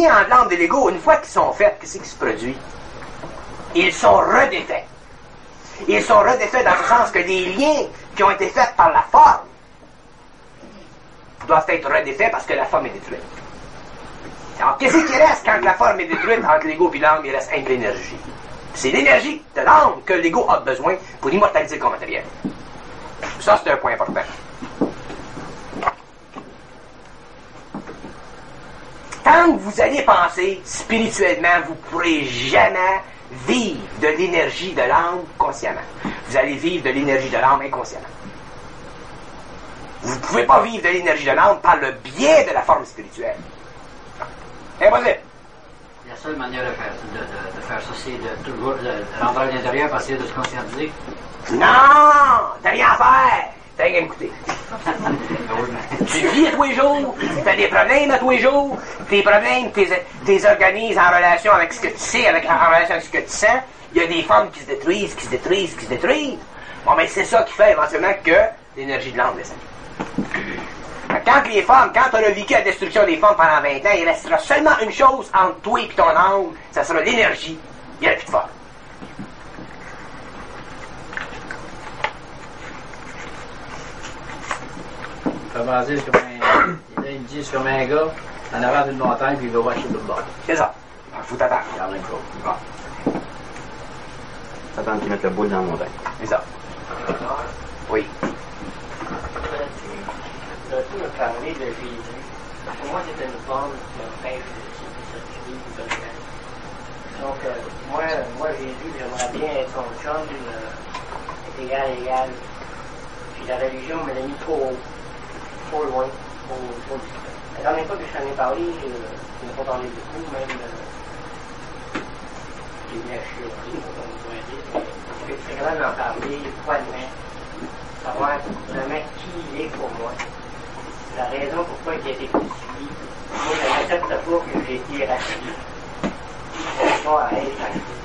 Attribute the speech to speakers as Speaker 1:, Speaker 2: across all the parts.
Speaker 1: liens entre l'âme et l'ego, une fois qu'ils sont faits, qu'est-ce qui se produit? Ils sont redéfaits. Ils sont redéfaits dans le sens que les liens qui ont été faits par la forme doivent être redéfaits parce que la forme est détruite. Alors, qu'est-ce qui reste quand la forme est détruite entre l'ego et l'âme? Il reste un de l'énergie. C'est l'énergie de l'âme que l'ego a besoin pour immortaliser le corps matériel. Ça, c'est un point important. Tant que vous allez penser spirituellement, vous ne pourrez jamais vivre de l'énergie de l'âme consciemment. Vous allez vivre de l'énergie de l'âme inconsciemment. Vous ne pouvez pas vivre de l'énergie de l'âme par le biais de la forme spirituelle. Impossible.
Speaker 2: La seule manière de faire ça, c'est de toujours rentrer à l'intérieur, pour essayer de se conscientiser.
Speaker 1: Non! T'as rien à faire! T'as rien à m'écouter. Tu vis à tous les jours, t'as des problèmes à tous les jours, tes problèmes, t'es organises en relation avec ce que tu sais, en relation avec ce que tu sens. Il y a des formes qui se détruisent, qui se détruisent, qui se détruisent. Bon, mais c'est ça qui fait éventuellement que l'énergie de l'âme descend. Quand les femmes, quand on a vécu la destruction des femmes pendant 20 ans, il restera seulement une chose entre toi et ton âme, ça sera l'énergie. Il n'y a plus de forme.
Speaker 2: Il fait baser sur il me dit sur un gars, en avant d'une montagne, puis il va voir sur le bord.
Speaker 1: C'est ça. Il faut t'attendre.
Speaker 2: C'est la même chose.
Speaker 1: Bon.
Speaker 3: T'attends qu'ils mettent le boule dans la montagne.
Speaker 1: C'est ça. Oui.
Speaker 4: Tu me parler de Jésus. Pour moi, c'est une forme de pêche de donc, moi, Jésus, j'aimerais bien être son chum, égal. Puis la religion me l'a mis trop loin, trop distant. La dernière fois que je t'en ai parlé, je n'ai pas parlé beaucoup, même j'ai bien chialé, comme on pourrait dire. Parce que tu es capable d'en parler froidement, savoir vraiment qui il est pour moi. La raison pourquoi il a été crucifié. Moi, je n'accepte pas que j'ai été racheté. Je pas à être racheté.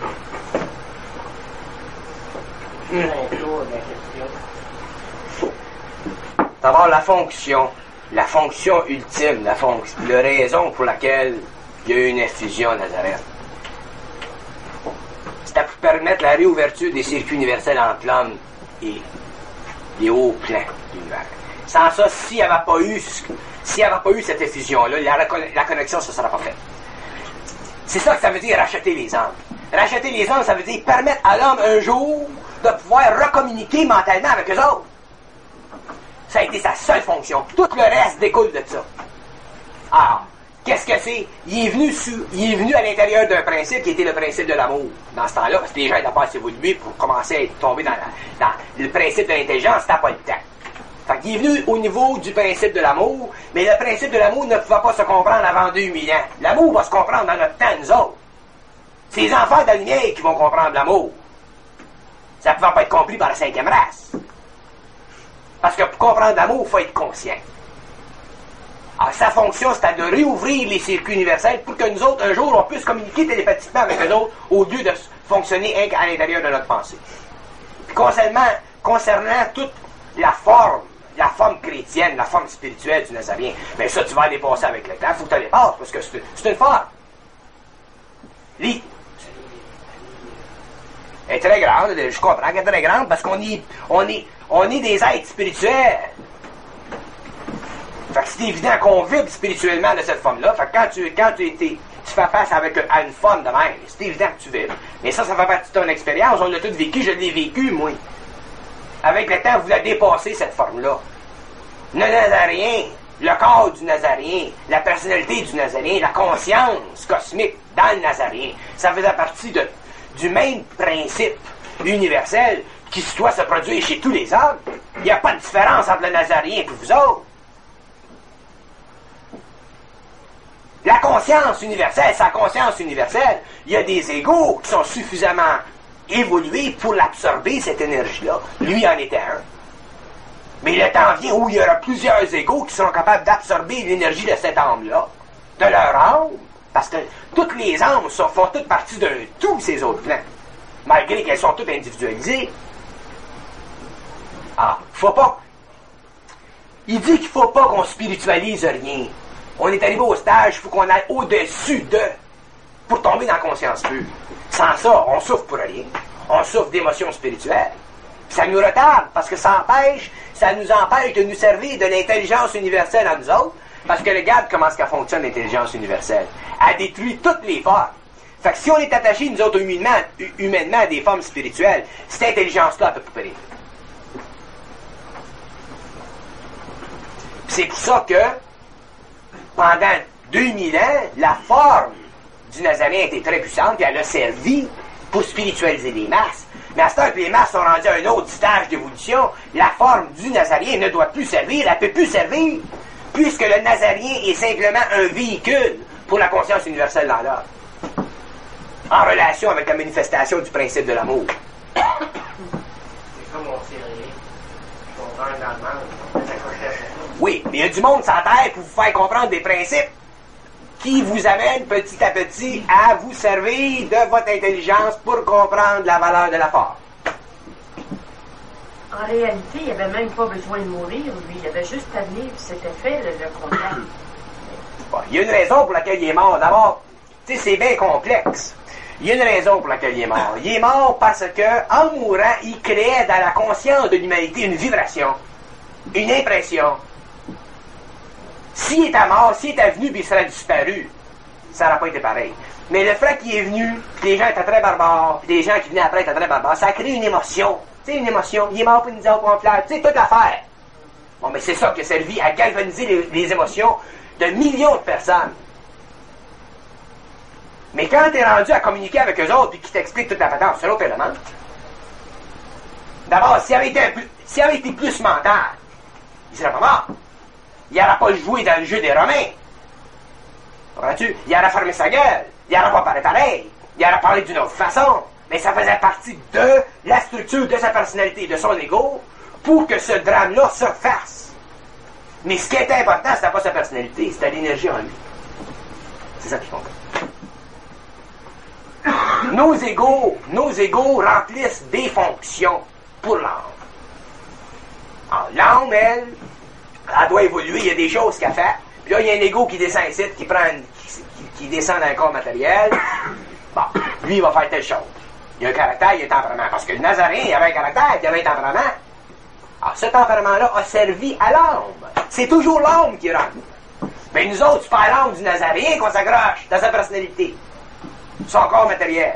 Speaker 4: C'est un tour de la question.
Speaker 1: D'abord, la fonction ultime, la raison pour laquelle il y a eu une effusion à Nazareth. C'était pour permettre la réouverture des circuits universels entre l'homme et les hauts plans de l'univers. Sans ça, s'il n'y avait pas eu cette effusion-là, la connexion ne se sera pas faite. C'est ça que ça veut dire racheter les âmes. Racheter les âmes, ça veut dire permettre à l'homme un jour de pouvoir recommuniquer mentalement avec eux autres. Ça a été sa seule fonction. Tout le reste découle de ça. Alors, qu'est-ce que c'est? Il est venu à l'intérieur d'un principe qui était le principe de l'amour. Dans ce temps-là, parce que les gens n'étaient pas assez évolués pour commencer à tomber dans le principe de l'intelligence, c'était pas le temps. Fait qu'il est venu au niveau du principe de l'amour, mais le principe de l'amour ne pouvait pas se comprendre avant 2000 ans. L'amour va se comprendre dans notre temps, nous autres. C'est les enfants de la lumière qui vont comprendre l'amour. Ça ne pouvait pas être compris par la 5e race. Parce que pour comprendre l'amour, il faut être conscient. Alors, sa fonction, c'était de réouvrir les circuits universels pour que nous autres, un jour, on puisse communiquer télépathiquement avec eux autres au lieu de fonctionner à l'intérieur de notre pensée. Puis concernant toute la forme chrétienne, la forme spirituelle du Nazarien, mais ça, tu vas aller passer avec le temps. Il faut que tu les passes, parce que c'est une forme. Elle est très grande, je comprends qu'elle est très grande, parce qu'on est des êtres spirituels. Fait que c'est évident qu'on vibre spirituellement de cette forme-là. Fait que quand tu fais face à une forme de même, c'est évident que tu vibres. Mais ça fait partie de ton expérience. On l'a tout vécu, je l'ai vécu, moi. Avec le temps, vous l'avez dépassé, cette forme-là. Le Nazarien, le corps du Nazarien, la personnalité du Nazarien, la conscience cosmique dans le Nazarien, ça faisait partie du même principe universel qui doit se produire chez tous les hommes. Il n'y a pas de différence entre le Nazarien et vous autres. La conscience universelle, sa conscience universelle, il y a des égos qui sont suffisamment évolués pour l'absorber, cette énergie-là. Lui en était un. Mais le temps vient où il y aura plusieurs égos qui seront capables d'absorber l'énergie de cette âme-là, de leur âme, parce que toutes les âmes font toutes partie d'un tout, ces autres plans, malgré qu'elles sont toutes individualisées. Ah, faut pas... Il dit qu'il faut pas qu'on spiritualise rien. On est arrivé au stage, il faut qu'on aille au-dessus de, pour tomber dans la conscience pure. Sans ça, on souffre pour rien. On souffre d'émotions spirituelles. Ça nous retarde, parce que ça nous empêche de nous servir de l'intelligence universelle en nous autres, parce que regarde comment ça fonctionne l'intelligence universelle. Elle détruit toutes les formes. Fait que si on est attaché, nous autres, humainement à des formes spirituelles, cette intelligence-là peut pas périr. C'est pour ça que, pendant 2000 ans, la forme du Nazaréen était très puissante, puis elle a servi pour spiritualiser les masses. Mais à ce temps que les masses sont rendues à un autre stage d'évolution, la forme du Nazaréen ne doit plus servir, elle ne peut plus servir, puisque le Nazaréen est simplement un véhicule pour la conscience universelle dans l'ordre, en relation avec la manifestation du principe de l'amour.
Speaker 4: C'est comme on sait rien. On rentre dans le monde,
Speaker 1: Oui, mais il y a du monde sur Terre pour vous faire comprendre des principes qui vous amènent petit à petit à vous servir de votre intelligence pour comprendre la valeur de la forme.
Speaker 5: En réalité, il n'avait même pas besoin de mourir, lui. Il avait juste à venir, puis c'était fait, le contact.
Speaker 1: Bon, il y a une raison pour laquelle il est mort. D'abord, tu sais, c'est bien complexe. Il y a une raison pour laquelle il est mort. Il est mort parce que, en mourant, il créait dans la conscience de l'humanité une vibration, une impression. S'il était mort, s'il était venu, puis il serait disparu, ça n'aurait pas été pareil. Mais le fait qu'il est venu, puis les gens étaient très barbares, puis les gens qui venaient après étaient très barbares, ça a créé une émotion. Tu sais, une émotion. Il est mort pour nous dire qu'on flatte. Tu sais, toute l'affaire. Bon, mais c'est ça qui a servi à galvaniser les émotions de millions de personnes. Mais quand tu es rendu à communiquer avec eux autres, puis qu'ils t'expliquent toute la patente, c'est l'autre élément. D'abord, s'il avait été plus mental, il serait pas mort. Il n'aurait pas joué dans le jeu des Romains. Comprends-tu? Il aurait fermé sa gueule. Il n'aurait pas parlé pareil. Il aurait parlé d'une autre façon. Mais ça faisait partie de la structure de sa personnalité, de son ego, pour que ce drame-là se fasse. Mais ce qui était important, c'était pas sa personnalité, c'était l'énergie en lui. C'est ça qui compte. Nos égos remplissent des fonctions pour l'âme. Alors, l'âme, elle doit évoluer, il y a des choses qu'elle fait. Puis là, il y a un égo qui descend ici, qui descend dans un corps matériel. Bon, lui, il va faire telle chose. Il y a un caractère, il y a un tempérament. Parce que le Nazaréen, il avait un caractère, il avait un tempérament. Alors, ce tempérament-là a servi à l'âme. C'est toujours l'âme qui rentre. Mais nous autres, c'est pas à l'âme du Nazaréen qu'on s'accroche dans sa personnalité. Son corps matériel.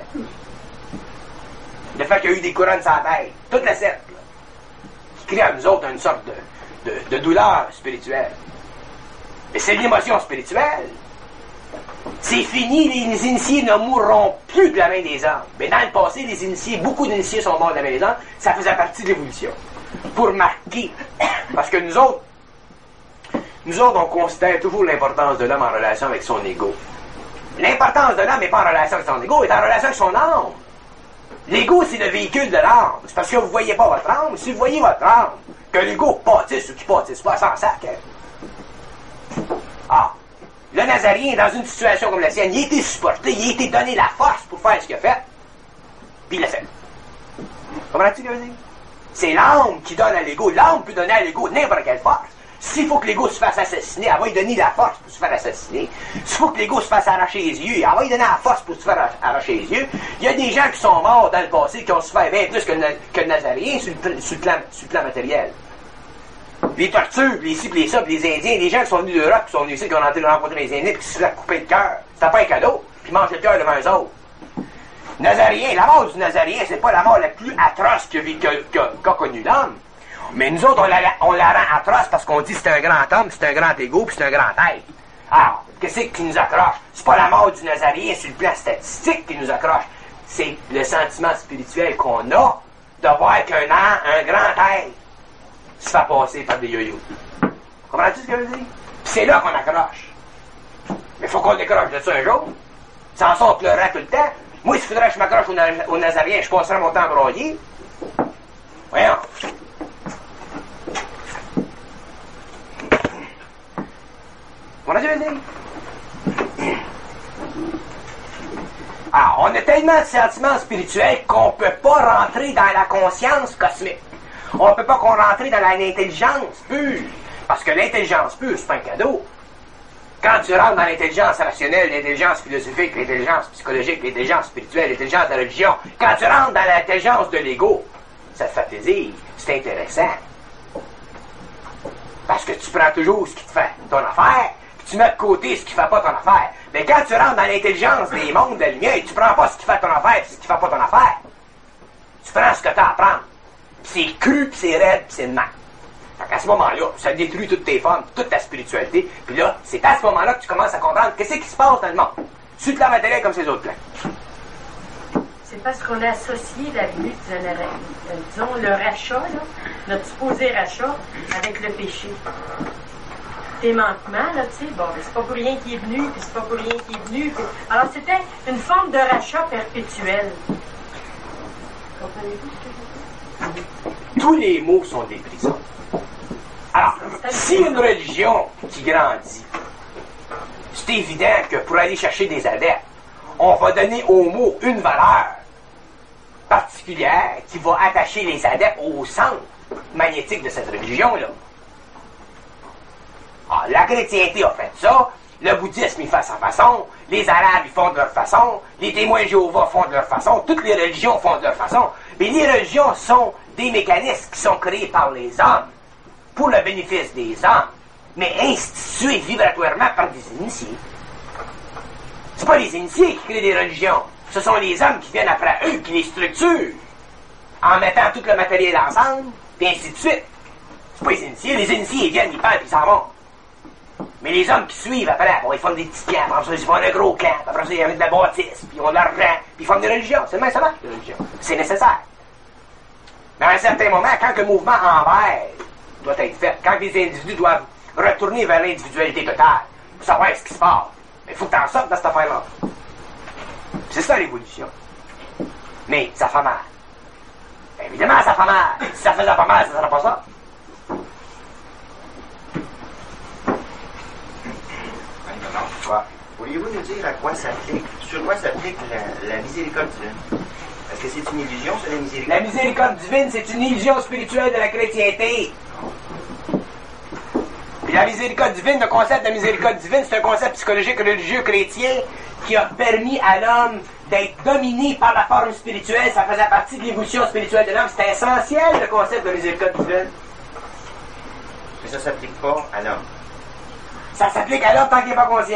Speaker 1: Le fait qu'il y a eu des couronnes sur la tête. Toute la cercle. Qui crée à nous autres une sorte de douleur spirituelle. Mais c'est l'émotion spirituelle. C'est fini, les initiés ne mourront plus de la main des hommes. Mais dans le passé, les initiés, beaucoup d'initiés sont morts de la main des hommes. Ça faisait partie de l'évolution. Pour marquer. Parce que nous autres, on considère toujours l'importance de l'homme en relation avec son ego. L'importance de l'homme n'est pas en relation avec son ego, il est en relation avec son âme. L'ego, c'est le véhicule de l'âme. C'est parce que vous ne voyez pas votre âme. Si vous voyez votre âme, que l'ego pâtisse ou qu'il pâtisse pas, sans sac. Hein? Ah, le Nazaréen, dans une situation comme la sienne, il a été supporté, il a été donné la force pour faire ce qu'il a fait, puis il l'a fait. Comprends-tu ce que je veux dire? C'est l'âme qui donne à l'ego. L'âme peut donner à l'ego n'importe quelle force. S'il faut que l'ego se fasse assassiner, elle va lui donner la force pour se faire assassiner. S'il faut que l'ego se fasse arracher les yeux, elle va lui donner la force pour se faire arracher les yeux. Il y a des gens qui sont morts dans le passé qui ont souffert bien plus que le Nazaréen sur le plan matériel. Les tortures, les ci, les ça, les Indiens, les gens qui sont venus d'Europe, qui sont venus ici, qui ont rencontré les Indiens, puis qui se sont coupés le cœur. C'était pas un cadeau, puis ils mangent le cœur devant eux autres. Nazaréen, la mort du Nazaréen, c'est pas la mort la plus atroce qu'a connue l'homme. Mais nous autres, on la rend atroce parce qu'on dit que c'est un grand homme, c'est un grand égo, puis c'est un grand être. Alors, qu'est-ce qui nous accroche? C'est pas la mort du Nazaréen sur le plan statistique qui nous accroche. C'est le sentiment spirituel qu'on a de voir un grand être se fait passer par des yo-yo. Comprends-tu ce que je veux dire? Puis c'est là qu'on accroche. Mais il faut qu'on décroche de ça un jour. Sans ça, on pleurera tout le temps. Moi, s'il faudrait que je m'accroche au Nazaréen, je passerais mon temps à broyer. Voyons. Comment tu veux dire? Ah, on a tellement de sentiments spirituels qu'on ne peut pas rentrer dans la conscience cosmique. On ne peut pas rentrer dans l'intelligence pure. Parce que l'intelligence pure, c'est pas un cadeau. Quand tu rentres dans l'intelligence rationnelle, l'intelligence philosophique, l'intelligence psychologique, l'intelligence spirituelle, l'intelligence de la religion, quand tu rentres dans l'intelligence de l'ego, ça te fait plaisir, c'est intéressant. Parce que tu prends toujours ce qui te fait ton affaire, puis tu mets de côté ce qui ne fait pas ton affaire. Mais quand tu rentres dans l'intelligence des mondes de la lumière, tu prends pas ce qui fait ton affaire et ce qui ne fait pas ton affaire. Tu prends ce que tu as à prendre. Puis c'est cru, puis c'est raide, puis c'est de mal. À ce moment-là, ça détruit toutes tes formes, toute ta spiritualité. Puis là, c'est à ce moment-là que tu commences à comprendre qu'est-ce qui se passe dans le monde. Sur la matérielle comme ces autres plans.
Speaker 5: C'est parce qu'on a associé la lutte, disons, le rachat, là, notre supposé rachat, avec le péché. Tes manquements, là, tu sais, bon, c'est pas pour rien qu'il est venu, puis c'est pas pour rien qu'il est venu. Puis... Alors, c'était une forme de rachat perpétuel. Comprenez-vous ce que je veux dire?
Speaker 1: Tous les mots sont des prisons. Alors, si une religion qui grandit, c'est évident que pour aller chercher des adeptes, on va donner aux mots une valeur particulière qui va attacher les adeptes au centre magnétique de cette religion-là. Alors, la chrétienté a fait ça, le bouddhisme il fait sa façon, les arabes ils font de leur façon, les témoins de Jéhovah font de leur façon, toutes les religions font de leur façon. Mais les religions sont des mécanismes qui sont créés par les hommes, pour le bénéfice des hommes, mais institués vibratoirement par des initiés. C'est pas les initiés qui créent des religions, ce sont les hommes qui viennent après eux, qui les structurent, en mettant tout le matériel ensemble, et ainsi de suite. C'est pas les initiés ils viennent, ils parlent, puis ils s'en vont. Mais les hommes qui suivent après, bon, ils font des petits camps, après ça, ils font un gros camp, après ça, ils ont de la bâtisse, puis ils ont de l'argent, puis ils font des religions. C'est le même, ça marche, les religions. C'est nécessaire. Mais à un certain moment, quand le mouvement envers doit être fait, quand les individus doivent retourner vers l'individualité totale, pour savoir ce qui se passe, il faut que tu en sortes de cette affaire-là. C'est ça l'évolution. Mais ça fait mal. Évidemment, ça fait mal. Si ça faisait pas mal, ça serait pas ça.
Speaker 3: Ouais. Pourriez-vous nous dire à quoi s'applique, sur quoi s'applique la miséricorde divine? Est-ce que c'est une illusion, c'est la miséricorde?
Speaker 1: La miséricorde divine, c'est une illusion spirituelle de la chrétienté. Puis la miséricorde divine, le concept de miséricorde divine, c'est un concept psychologique religieux chrétien qui a permis à l'homme d'être dominé par la forme spirituelle. Ça faisait partie de l'évolution spirituelle de l'homme. C'était essentiel, le concept de miséricorde divine.
Speaker 3: Mais ça ne s'applique pas à l'homme.
Speaker 1: Ça s'applique à l'homme tant qu'il n'est pas conscient.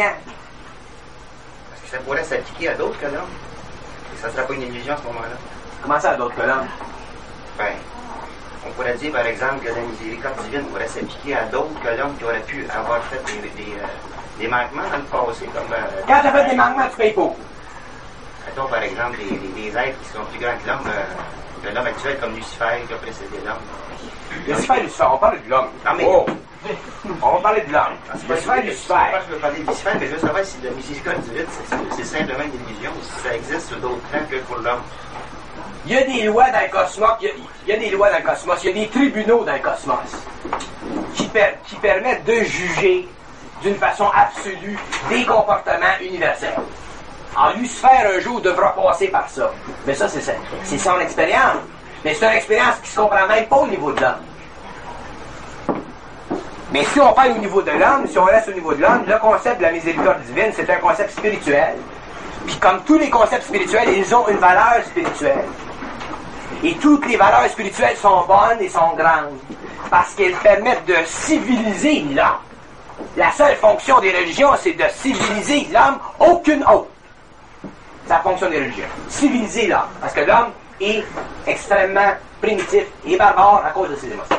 Speaker 3: Est-ce que ça pourrait s'appliquer à d'autres que l'homme? Et ça ne sera pas une illusion à ce moment-là?
Speaker 1: Comment ça à d'autres que l'homme?
Speaker 3: Ben, on pourrait dire par exemple que la miséricorde divine pourrait s'appliquer à d'autres que l'homme qui aurait pu avoir fait des manquements dans le passé. Comme,
Speaker 1: Quand tu as fait des manquements, tu payes pour.
Speaker 3: Mettons par exemple des êtres qui sont plus grands que l'homme actuel, comme Lucifer qui a précédé l'homme.
Speaker 1: Lucifer, on parle de l'homme.
Speaker 3: Non, mais...
Speaker 1: Oh. On va parler de l'homme.
Speaker 3: Lucifer, je veux parler de Lucifer, mais je veux savoir si la miséricorde divine, c'est simplement une illusion, ou si ça existe sur d'autres plans que pour l'homme.
Speaker 1: Il y a des lois dans le cosmos, il y a des lois dans le cosmos, il y a des tribunaux dans le cosmos qui permettent de juger d'une façon absolue des comportements universels. Alors, Lucifer, un jour, devra passer par ça. Mais ça, c'est son expérience. Mais c'est une expérience qui se comprend même pas au niveau de l'homme. Mais si on parle au niveau de l'homme, si on reste au niveau de l'homme, le concept de la miséricorde divine, c'est un concept spirituel. Puis comme tous les concepts spirituels, ils ont une valeur spirituelle. Et toutes les valeurs spirituelles sont bonnes et sont grandes. Parce qu'elles permettent de civiliser l'homme. La seule fonction des religions, c'est de civiliser l'homme, aucune autre. C'est la fonction des religions. Civiliser l'homme. Parce que l'homme est extrêmement primitif et barbare à cause de ses émotions.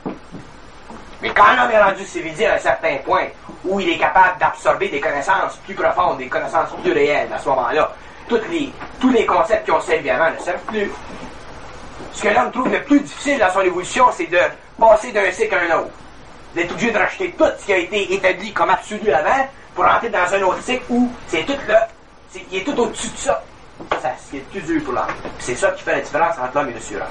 Speaker 1: Mais quand l'homme est rendu civilisé à un certain point où il est capable d'absorber des connaissances plus profondes, des connaissances plus réelles, à ce moment-là, tous les concepts qui ont servi avant ne servent plus. Ce que l'homme trouve le plus difficile dans son évolution, c'est de passer d'un cycle à un autre. D'être obligé de racheter tout ce qui a été établi comme absolu avant pour entrer dans un autre cycle où c'est tout là, il est tout au-dessus de ça. Ça, c'est ce qui est plus dur pour l'homme. C'est ça qui fait la différence entre l'homme et le surhomme.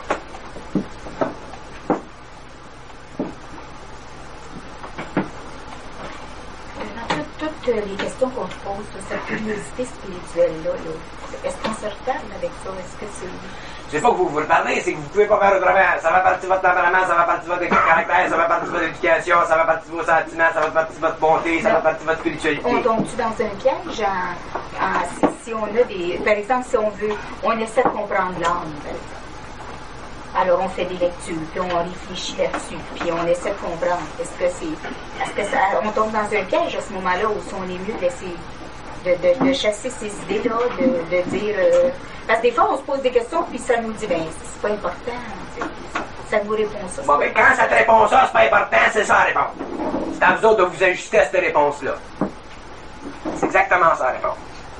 Speaker 6: toutes les questions qu'on te pose, cette curiosité spirituelle-là, est-ce qu'on se retarde avec ça? Est-ce que c'est...
Speaker 1: C'est pas que vous le parlez, c'est que vous pouvez pas faire autrement. Ça va partir de votre tempérament, ça va partir de votre caractère, ça va partir de votre éducation, ça va partir de vos sentiments, ça va partir de votre bonté, ça va partir de votre spiritualité.
Speaker 6: On tombe-tu dans un piège si on a des... Par exemple, si on essaie de comprendre l'âme, par exemple. Alors, on fait des lectures, puis on réfléchit là-dessus, puis on essaie de comprendre. Est-ce que on tombe dans un piège à ce moment-là, ou si on est mieux de laisser, de chasser ces idées-là, de dire... parce que des fois, on se pose des questions, puis ça nous dit, ben, c'est pas important, ça nous répond ça.
Speaker 1: Bon, ben, quand ça te répond ça, c'est pas important, c'est ça la réponse. C'est à vous autres de vous ajuster à cette réponse-là. C'est exactement ça la réponse.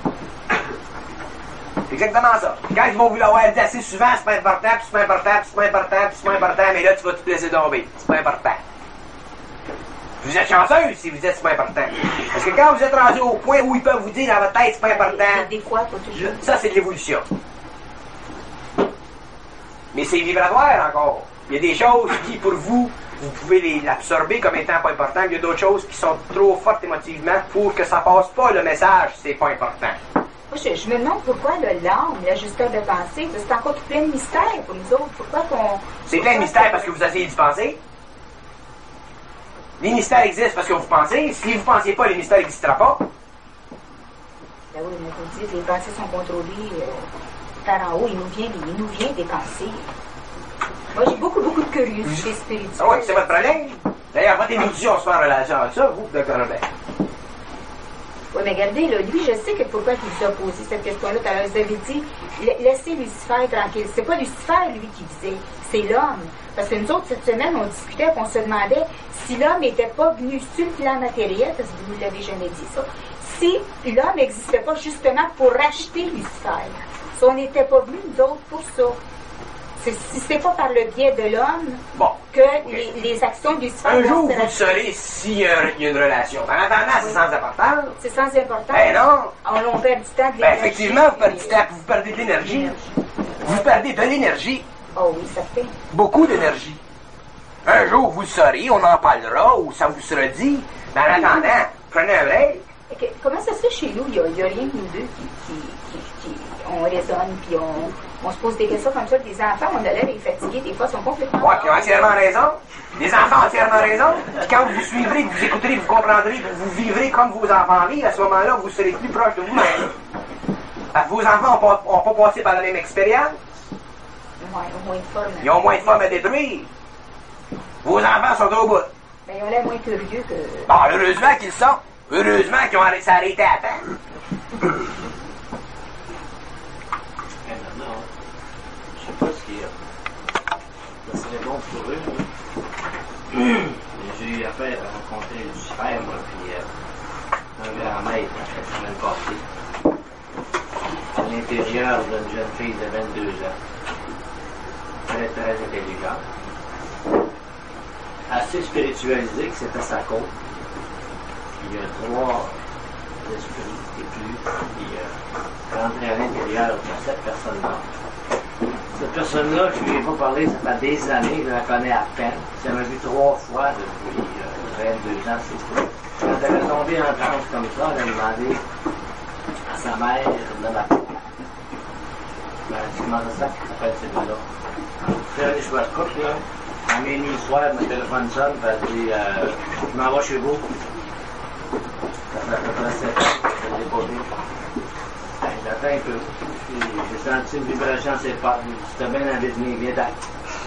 Speaker 1: C'est exactement ça. Quand ils vont vous l'avoir dit assez souvent, c'est pas important, puis c'est pas important, puis c'est pas important, puis c'est pas important, mais là, tu vas te laisser tomber. C'est pas important. Vous êtes chanceux si vous êtes c'est pas important. Parce que quand vous êtes rendu au point où ils peuvent vous dire dans votre tête c'est pas important,
Speaker 6: des fois, pas toujours.
Speaker 1: Ça c'est de l'évolution. Mais c'est vibratoire encore. Il y a des choses qui, pour vous, vous pouvez l'absorber comme étant pas important. Il y a d'autres choses qui sont trop fortes émotivement pour que ça passe pas le message, c'est pas important.
Speaker 6: Moi, je me demande pourquoi l'âme, l'ajusteur de pensée, c'est encore plein de mystères pour nous autres. Pourquoi qu'on...
Speaker 1: C'est plein de mystères parce que vous essayez d'y penser. Les mystères existent parce que vous pensez. Si vous ne pensiez pas, les mystères n'existeraient pas.
Speaker 6: Ben oui, mais vous dites, les pensées sont contrôlées par en haut. Il nous vient des pensées. Moi, j'ai beaucoup de curiosité spirituelle.
Speaker 1: Ah oui, c'est votre problème. D'ailleurs, votre émotion se fait en relation avec ça, vous, d'accord, Robert.
Speaker 6: Oui, mais regardez, là, lui, je sais que pourquoi il vous a posé cette question-là. Tout à l'heure, vous avez dit, laissez Lucifer tranquille. C'est pas Lucifer, lui, qui disait, c'est l'homme. Parce que nous autres, cette semaine, on discutait, on se demandait si l'homme n'était pas venu sur le plan matériel, parce que vous ne l'avez jamais dit ça, si l'homme n'existait pas justement pour racheter Lucifer. Si on n'était pas venu, nous autres, pour ça. Si c'est pas par le biais de l'homme que les actions de Lucifer...
Speaker 1: Un jour, vous le saurez s'il y a une relation. En attendant, c'est sans importance.
Speaker 6: C'est sans importance.
Speaker 1: Ben non.
Speaker 6: On perd du temps de l'énergie.
Speaker 1: Ben effectivement, vous perdez du temps, vous perdez de l'énergie. Vous perdez de l'énergie.
Speaker 6: Oh oui, ça fait.
Speaker 1: Beaucoup d'énergie. Un jour, vous le saurez, on en parlera, ou ça vous sera dit. Mais en attendant, prenez un break.
Speaker 6: Comment ça se fait chez nous? Il y a rien que nous deux on raisonne, puis on se pose des questions comme ça. Des enfants, on a l'air fatigués, des fois, sont complètement...
Speaker 1: Ouais, qui ont entièrement raison. Les enfants ont entièrement raison. Puis quand vous suivrez, vous écouterez, vous comprendrez, vous vivrez comme vos enfants vivent, à ce moment-là, vous serez plus proche de vous-même. Vos enfants n'ont pas passé par la même expérience.
Speaker 6: Ouais, ils ont moins de forme.
Speaker 1: Ils ont moins de forme à détruire. Vos enfants sont au bout.
Speaker 6: Ben, ils ont l'air moins curieux que...
Speaker 1: Bon, heureusement qu'ils le sont. Heureusement qu'ils ont arrêté à temps.
Speaker 4: Je sais pas ce serait bon pour eux. J'ai eu affaire à rencontrer Lucifer, moi, puis un grand maître la semaine passée. À l'intérieur d'une jeune fille de 22 ans. Très, très intelligente. Assez spiritualisée que c'était sa côte. Il y a 3 esprits et plus qui rentraient à l'intérieur de cette personne-là. Cette personne-là, je ne lui ai pas parlé, ça fait des années, je la connais à peine. Je l'ai vue 3 fois depuis 22 ans, c'est tout. Quand elle est tombée en transe comme ça, elle a demandé à sa mère de la peau. Ben, elle dit, comment ça s'appelle ces deux-là? Je suis allé chez votre couple, là. À minuit le soir, mon téléphone sonne, puis elle dit, je m'en vais chez vous. Ça fait à peu près 7 ans que je ne l'ai pas vu. J'attends un peu. J'ai senti une vibration à ses pattes. C'était bien envie de venir, viens d'aller.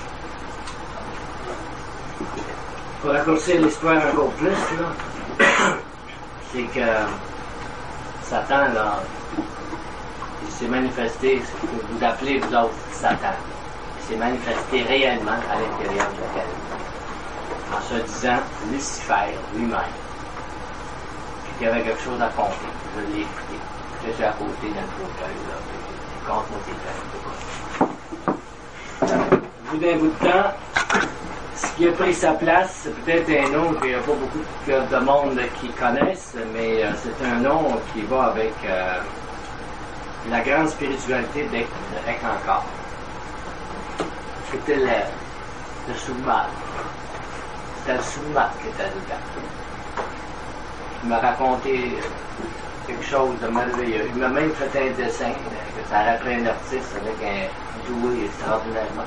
Speaker 4: Pour raccourcir l'histoire encore plus, là, c'est que Satan, là, il s'est manifesté, ce que vous appelez, vous autres, Satan. Il s'est manifesté réellement à l'intérieur de la terre. En se disant Lucifer lui-même. Puis qu'il y avait quelque chose à compter. Je l'ai écouté. J'étais à côté dans le fauteuil, là. Contre mon téléphone. Au bout d'un bout de temps, ce qui a pris sa place, c'est peut-être un nom qu'il n'y a pas beaucoup de monde qui connaissent, mais c'est un nom qui va avec la grande spiritualité d'Ekankar. C'était le Soumad. C'était le Soumad qui était dedans. il m'a raconté quelque chose de merveilleux. Il m'a même fait un dessin que ça rappelait un artiste avec un doué extraordinairement.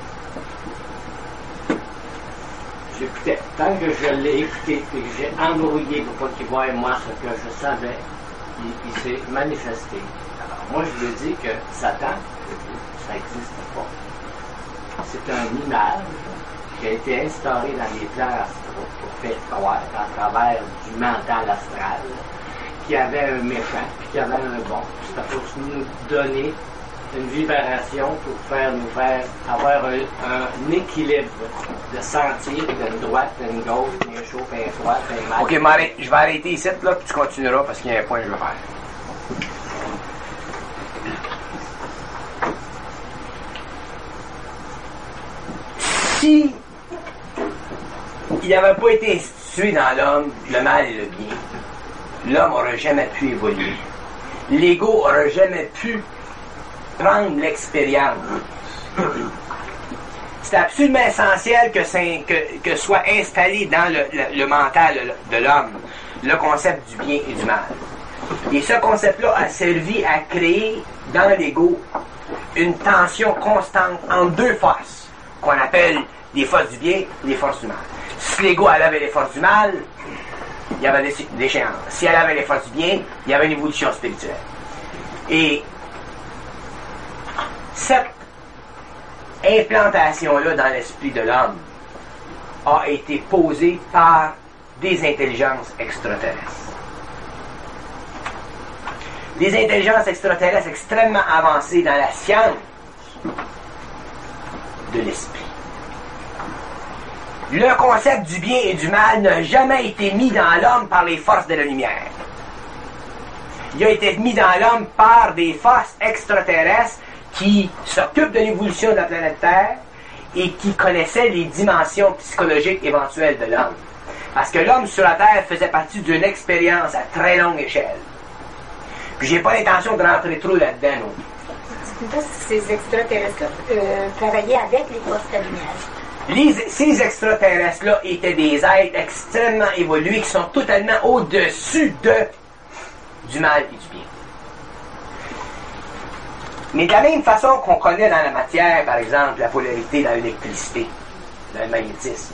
Speaker 4: J'écoutais. Tant que je l'ai écouté et que j'ai embrouillé pour pas qu'il voie moi ce que je savais, il s'est manifesté. Alors moi je lui dis que Satan, ça n'existe pas. C'est un image qui a été instauré dans les plans astraux pour faire croire à travers du mental astral qu'il y avait un méchant puis qu'il y avait un bon. C'était pour nous donner une vibration pour nous faire avoir un équilibre de sentir d'une droite, d'une gauche, d'un chaud, d'un froid, d'un mal.
Speaker 1: Ok, je vais arrêter ici, là, puis tu continueras parce qu'il y a un point que je veux faire. Si il n'avait pas été institué dans l'homme le mal et le bien, l'homme n'aurait jamais pu évoluer. L'ego n'aurait jamais pu prendre l'expérience. C'est absolument essentiel que soit installé dans le mental de l'homme le concept du bien et du mal. Et ce concept-là a servi à créer dans l'ego une tension constante entre deux forces qu'on appelle les forces du bien et les forces du mal. Si l'ego elle avait les forces du mal, il y avait des déchéances. Si elle avait les forces du bien, il y avait une évolution spirituelle. Et cette implantation-là dans l'esprit de l'homme a été posée par des intelligences extraterrestres. Des intelligences extraterrestres extrêmement avancées dans la science de l'esprit. Le concept du bien et du mal n'a jamais été mis dans l'homme par les forces de la lumière. Il a été mis dans l'homme par des forces extraterrestres qui s'occupent de l'évolution de la planète Terre et qui connaissaient les dimensions psychologiques éventuelles de l'homme. Parce que l'homme sur la Terre faisait partie d'une expérience à très longue échelle. Puis j'ai pas l'intention de rentrer trop là-dedans, non.
Speaker 6: C'est pas si ces extraterrestres-là travaillaient avec les forces de la lumière.
Speaker 1: Ces extraterrestres-là étaient des êtres extrêmement évolués qui sont totalement au-dessus du mal et du bien. Mais de la même façon qu'on connaît dans la matière, par exemple, la polarité dans l'électricité, dans le magnétisme,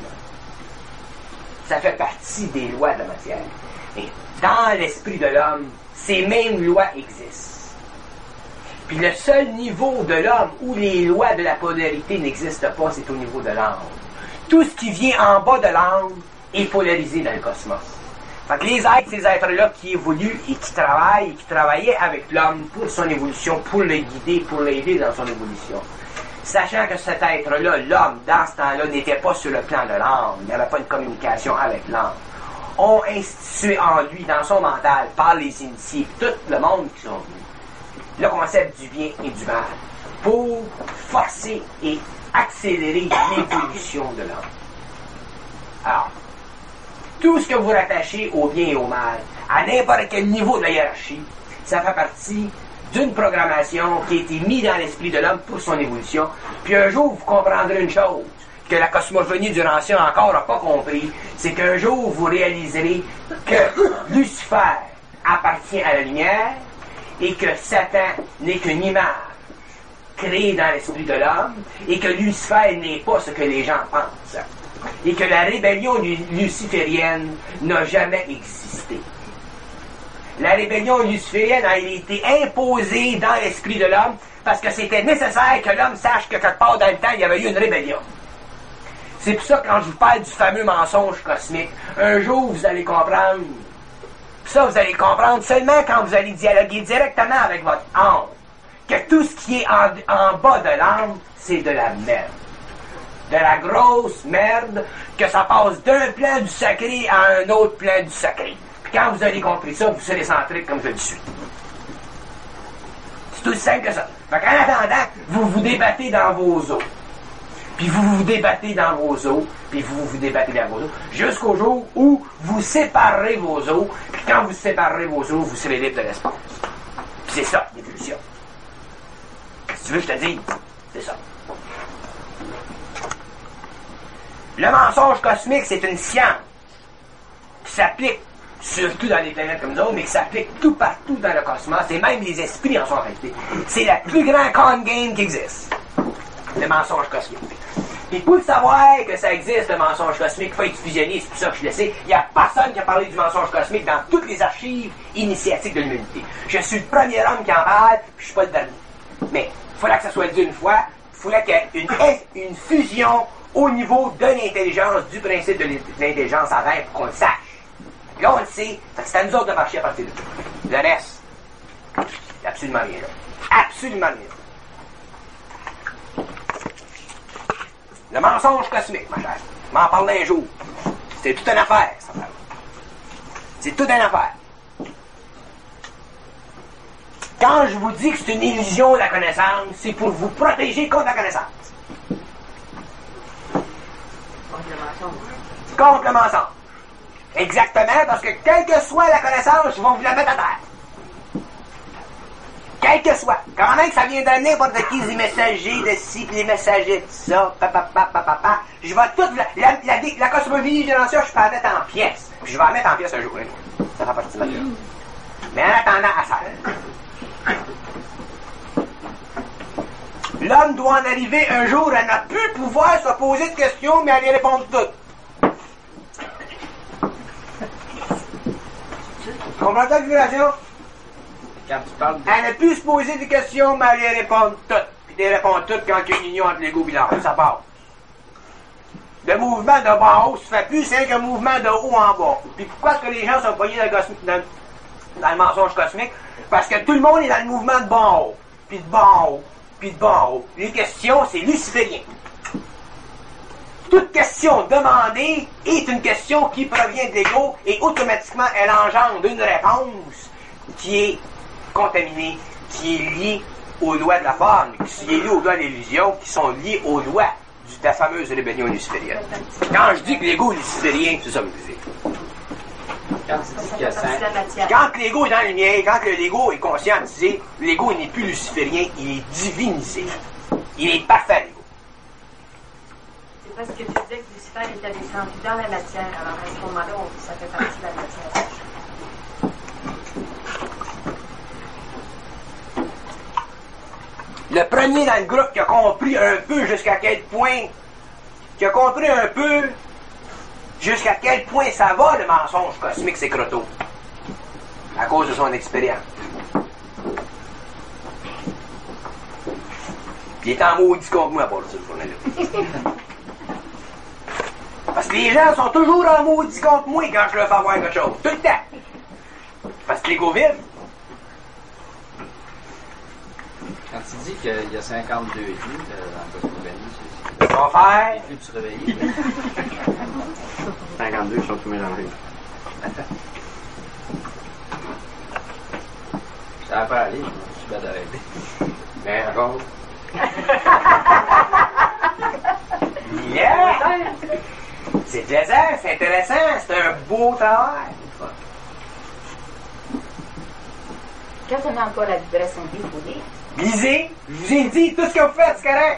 Speaker 1: ça fait partie des lois de la matière. Et dans l'esprit de l'homme, ces mêmes lois existent. Puis le seul niveau de l'homme où les lois de la polarité n'existent pas, c'est au niveau de l'âme. Tout ce qui vient en bas de l'âme est polarisé dans le cosmos. Fait que ces êtres-là qui évoluent et qui travaillent, et qui travaillaient avec l'homme pour son évolution, pour le guider, pour l'aider dans son évolution. Sachant que cet être-là, l'homme, dans ce temps-là, n'était pas sur le plan de l'âme, il n'y avait pas de communication avec l'âme, ont institué en lui, dans son mental, par les initiés, tout le monde qui sont venus, le concept du bien et du mal, pour forcer et accélérer l'évolution de l'homme. Alors, tout ce que vous rattachez au bien et au mal, à n'importe quel niveau de la hiérarchie, ça fait partie d'une programmation qui a été mise dans l'esprit de l'homme pour son évolution. Puis un jour, vous comprendrez une chose, que la cosmogonie du ancien encore n'a pas compris, c'est qu'un jour, vous réaliserez que Lucifer appartient à la lumière et que Satan n'est qu'une image créée dans l'esprit de l'homme et que Lucifer n'est pas ce que les gens pensent. Et que la rébellion luciférienne n'a jamais existé. La rébellion luciférienne a été imposée dans l'esprit de l'homme parce que c'était nécessaire que l'homme sache que quelque part dans le temps, il y avait eu une rébellion. C'est pour ça que quand je vous parle du fameux mensonge cosmique, un jour vous allez comprendre. Ça, vous allez comprendre seulement quand vous allez dialoguer directement avec votre âme. Que tout ce qui est en bas de l'âme, c'est de la merde. De la grosse merde, que ça passe d'un plan du sacré à un autre plan du sacré. Puis quand vous avez compris ça, vous serez centrique comme je le suis. C'est aussi simple que ça. Fait qu'en attendant, vous vous débattez dans vos os. Puis vous vous débattez dans vos os, puis vous vous débattez dans vos os, jusqu'au jour où vous séparez vos os, puis quand vous séparez vos os, vous serez libre de l'espace. Puis c'est ça, l'évolution. Si tu veux que je te dise, c'est ça. Le mensonge cosmique, c'est une science qui s'applique surtout dans les planètes comme nous autres, mais qui s'applique tout partout dans le cosmos, et même les esprits en sont affectés. C'est le plus grand con game qui existe. Le mensonge cosmique. Puis pour savoir que ça existe, le mensonge cosmique, il faut être fusionné, c'est pour ça que je le sais. Il n'y a personne qui a parlé du mensonge cosmique dans toutes les archives initiatiques de l'humanité. Je suis le premier homme qui en parle, puis je suis pas le dernier. Mais il faudrait que ça soit dit une fois, il faudrait qu'il y ait une fusion au niveau de l'intelligence, du principe de l'intelligence en rêve, pour qu'on le sache. Là, on le sait, c'est à nous autres de marcher à partir de là. Le reste, il n'y a absolument rien là. Absolument rien. Le mensonge cosmique, ma chère. Je m'en parle un jour. C'est toute une affaire, ça. C'est toute une affaire. Quand je vous dis que c'est une illusion de la connaissance, c'est pour vous protéger contre la connaissance.
Speaker 5: Contre le mensonge.
Speaker 1: Contre le mensonge. Exactement, parce que quelle que soit la connaissance, ils vont vous la mettre à terre. Quel que soit. Quand même que ça viendrait de n'importe qui, des messagers de ci, puis les messagers de ça, je vais tout... La cosmovisie générationnelle, je peux la mettre en pièces. Puis je vais la mettre en pièces un jour. Hein. Ça fera partie de ma vie. Mais en attendant, à ça. L'homme doit en arriver un jour à ne plus pouvoir se poser de questions, mais à les répondre toutes. Tu comprends ta figuration?
Speaker 2: Quand tu parles de...
Speaker 1: Elle ne plus se poser des questions, mais elle les répond toutes. Puis les répond toutes quand il y a une union entre l'ego et l'art. Ça part. Le mouvement de bas en haut se fait plus, c'est qu'un mouvement de haut en bas. Puis pourquoi est-ce que les gens sont pognés dans le mensonge cosmique? Parce que tout le monde est dans le mouvement de bas en haut. Puis de bas en haut. Puis de bas en haut. Les questions, c'est luciférien. Toute question demandée est une question qui provient de l'ego et automatiquement elle engendre une réponse qui est contaminée, qui est liée aux lois de la forme, qui est liée aux lois de l'illusion, qui sont liées aux lois de la fameuse rébellion luciférienne. Quand je dis que l'ego est luciférien, c'est ça que je dis.
Speaker 2: Quand tu dis qu'il y a 5...
Speaker 1: Quand l'ego est dans la lumière, quand l'ego est conscientisé, l'ego n'est plus luciférien, il est divinisé. Il est parfait, l'ego.
Speaker 5: C'est parce que tu disais que Lucifer était descendu dans la matière. Alors à ce moment-là, ça fait partie de la matière.
Speaker 1: Le premier dans le groupe qui a compris un peu jusqu'à quel point, jusqu'à quel point ça va le mensonge cosmique, c'est Croteau. À cause de son expérience. Puis il est en maudit contre moi pour cette journée-là. Parce que les gens sont toujours en maudit contre moi quand je leur fais voir quelque chose. Tout le temps. Parce que l'ego vibre.
Speaker 2: Quand tu dis qu'il y a 52 vies dans ta cosmogonie,
Speaker 1: On va faire.
Speaker 2: plus tu réveilles.
Speaker 7: 52, ils sont tous mélangés.
Speaker 2: Ça va pas aller, je suis bien d'arrêter.
Speaker 1: Mais encore. Yeah! C'est jazzant, c'est intéressant, c'est un beau travail.
Speaker 6: Quand on a encore la vibration vie, il faut dire.
Speaker 1: Lisez, je vous ai dit, tout ce que vous faites, c'est correct.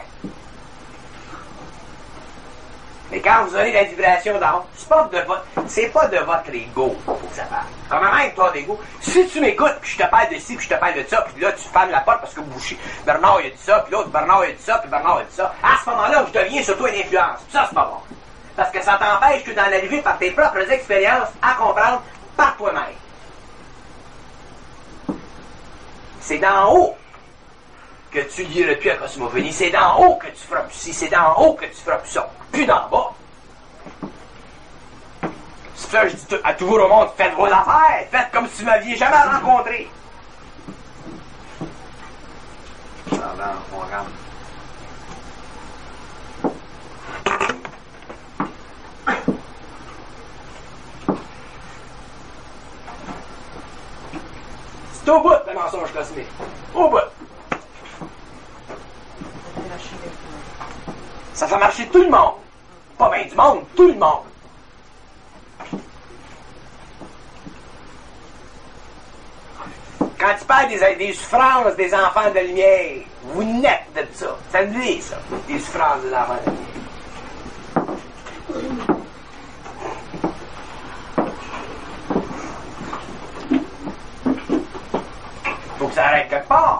Speaker 1: Mais quand vous avez la vibration d'en haut, c'est pas de votre ego qu'il faut que ça parle. Comment même toi d'ego? Si tu m'écoutes, puis je te parle de ci, puis je te parle de ça, puis là tu fermes la porte parce que Bernard il a dit ça, puis l'autre Bernard il a dit ça, puis Bernard il a dit ça, à ce moment-là, je deviens sur toi une influence. Puis ça, c'est pas bon. Parce que ça t'empêche que d'en arriver par tes propres expériences à comprendre par toi-même. C'est d'en haut que tu liras plus à la cosmogonie. C'est d'en haut que tu feras plus ci, c'est d'en haut que tu feras plus ça. Plus d'en bas. C'est ça que je dis à toujours au monde, faites vos affaires, faites comme si vous m'aviez jamais rencontré.
Speaker 2: On rentre.
Speaker 1: C'est au bout, le mensonge cosmique. Au bout. Ça fait marcher tout le monde. Pas bien du monde, tout le monde. Quand tu parles des souffrances des enfants de la lumière, vous n'êtes de ça. Ça me dit, ça, des souffrances des enfants de la lumière. être quelque part.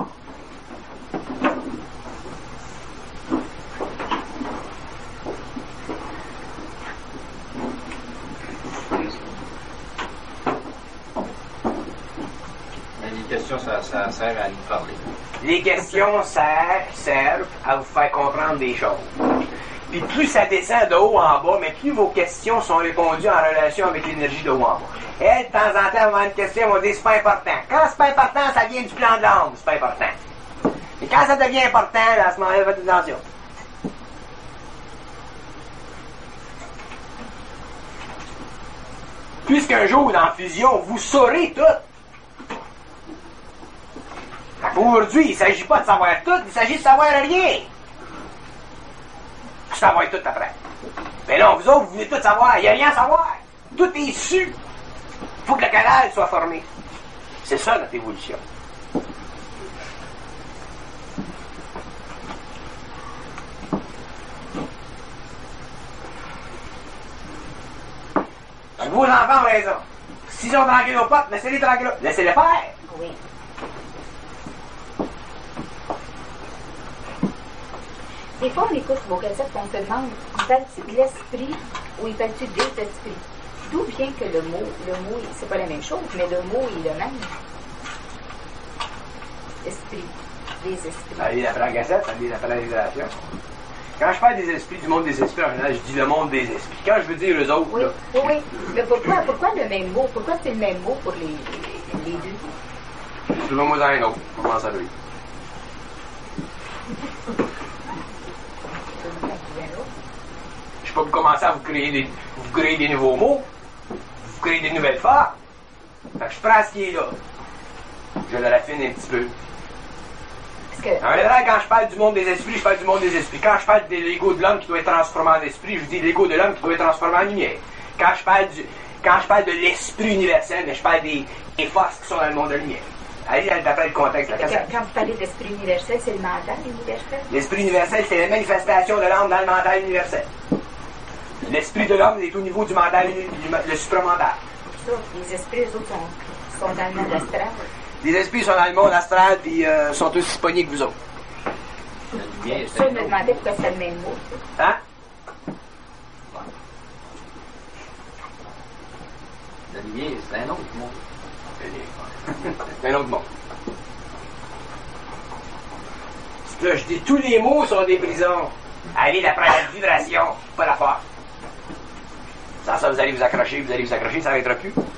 Speaker 2: Mais les questions, ça sert à nous parler.
Speaker 1: Les questions servent à vous faire comprendre des choses. Puis plus ça descend de haut en bas, mais plus vos questions sont répondues en relation avec l'énergie de haut en bas. Elle, de temps en temps, avant une question, elle va dire c'est pas important. Quand c'est pas important, ça vient du plan de l'âme, c'est pas important. Mais quand ça devient important, là, à ce moment-là, faites attention. Puisqu'un jour, dans Fusion, vous saurez tout. Aujourd'hui, il ne s'agit pas de savoir tout, il s'agit de savoir rien. Puis savoir tout après. Mais non, vous autres, vous voulez tout savoir. Il n'y a rien à savoir. Tout est su. Il faut que le canal soit formé. C'est ça, notre évolution. Donc, vos enfants ont raison. S'ils sont tranquilles aux potes, laissez-les tranquilles. Laissez-les faire.
Speaker 6: Oui. Des fois, on écoute vos recettes, on se demande, il parle-tu de l'esprit ou il parle-tu des esprits? D'où vient que le mot, c'est pas la même chose, mais le mot est le même. Esprit, des esprits.
Speaker 1: Ça vient d'après la Gazette, ça vient d'après la révélation. Quand je parle des esprits, du monde des esprits, en général, je dis le monde des esprits. Quand je veux dire eux autres,
Speaker 6: Oui,
Speaker 1: là,
Speaker 6: oui. Mais pourquoi le même mot? Pourquoi c'est le même mot pour les deux?
Speaker 1: je vais moi dans un autre. On commence à lui. Je peux pas commencer à vous créer des nouveaux mots, vous créer des nouvelles formes. Fait que je prends ce qui est là. Je le raffine un petit peu.
Speaker 6: Parce que,
Speaker 1: En général, quand je parle du monde des esprits, je parle du monde des esprits. Quand je parle de l'ego de l'homme qui doit être transformé en esprit, je dis l'ego de l'homme qui doit être transformé en lumière. Quand je parle de l'esprit universel, mais je parle des forces qui sont dans le monde de la lumière. Allez d'après le contexte de la cassette.
Speaker 6: quand vous parlez d'esprit universel, c'est le mental universel?
Speaker 1: L'esprit universel, c'est la manifestation de l'âme dans le mental universel. L'esprit de l'homme est au niveau du mental, le supramental.
Speaker 6: Ça, les esprits, eux autres, sont dans le monde astral.
Speaker 1: Les esprits sont dans le monde astral puis sont aussi pognés que vous autres.
Speaker 2: La lumière,
Speaker 6: Ça,
Speaker 2: c'est
Speaker 6: je me demandais pourquoi c'est le même mot.
Speaker 1: Hein?
Speaker 2: la lumière, c'est un autre mot.
Speaker 1: C'est un autre mot. Là, je dis tous les mots sont des prisons. Allez d'après la vibration, pas la force. Sans ça, vous allez vous accrocher, ça n'arrêtera plus.